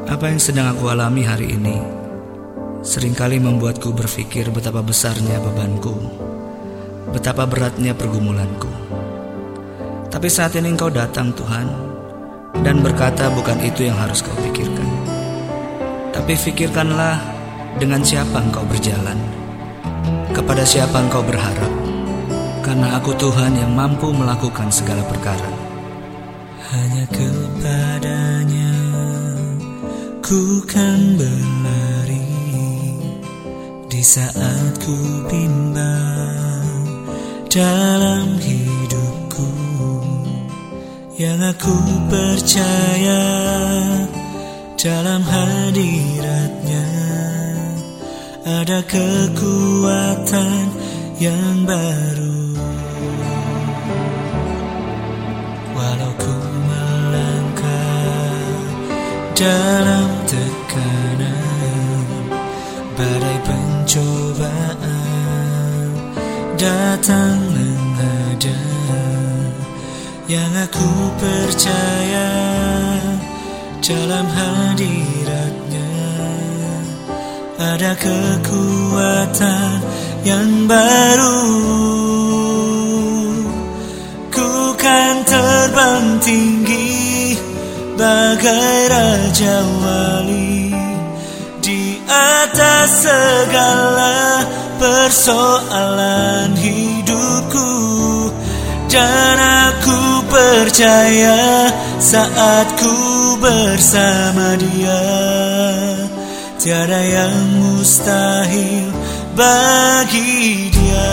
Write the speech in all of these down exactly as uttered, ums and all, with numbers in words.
Apa yang sedang aku alami hari ini seringkali membuatku berpikir betapa besarnya bebanku, betapa beratnya pergumulanku. Tapi saat ini Engkau datang, Tuhan, dan berkata bukan itu yang harus kau pikirkan. Tapi pikirkanlah dengan siapa Engkau berjalan, kepada siapa Engkau berharap, karena aku Tuhan yang mampu melakukan segala perkara. Hanya kepadanya ku kan berlari di saat ku bimbang dalam hidupku. Yang aku percaya dalam hadiratnya ada kekuatan yang baru. Walau ku melangkah dalam tekanan, badai pencobaan datang menghadang, yang aku percaya dalam hadiratnya ada kekuatan yang baru. Ku kan terbang tinggi bagai Raja Wali di atas segala persoalan hidupku. Dan aku percaya saat ku bersama Dia, tiada yang mustahil bagi Dia.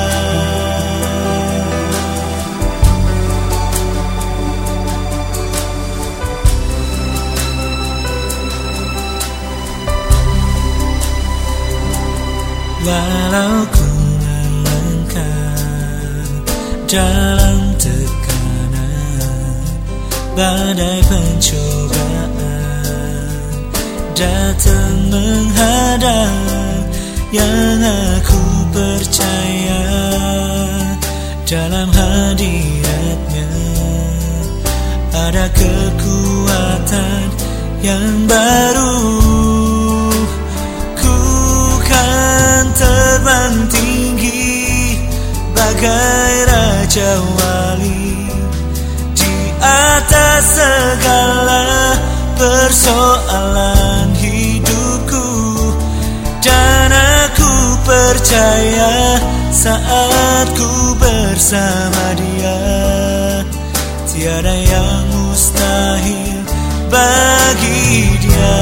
Walau ku melangkah dalam tekanan, badai pencobaan datang menghadang, yang aku percaya dalam hadiratnya ada kekuatan yang baru. Ku kan terbang tinggi bagai Raja Wali di atas segala persoalan hidupku. Dan aku percaya saat ku bersama Dia, tiada yang mustahil bagi Dia.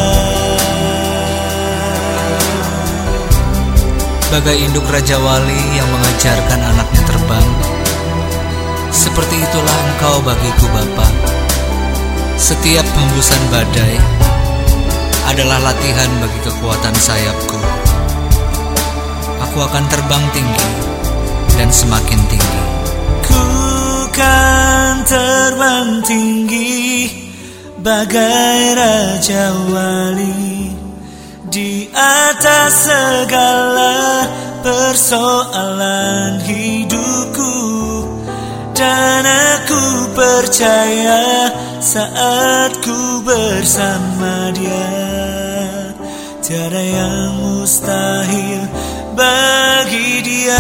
Bagai induk Raja Wali yang mengajarkan anaknya terbang, seperti itulah Engkau bagiku Bapa. Setiap hembusan badai adalah latihan bagi kekuatan sayapku. Aku akan terbang tinggi dan semakin tinggi. Ku kan terbang tinggi bagai Raja Wali di atas segala persoalan hidupku. Dan aku percaya saat ku bersama Dia, tiada yang mustahil bagi Dia.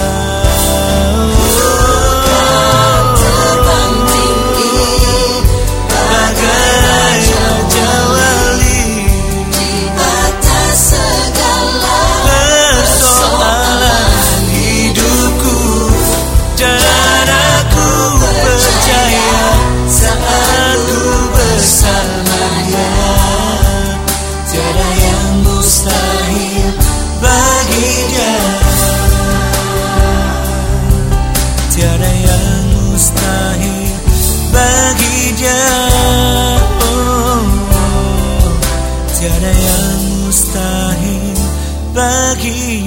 Tiada yang mustahil bagi Dia. Oh, oh. Tiada yang mustahil bagi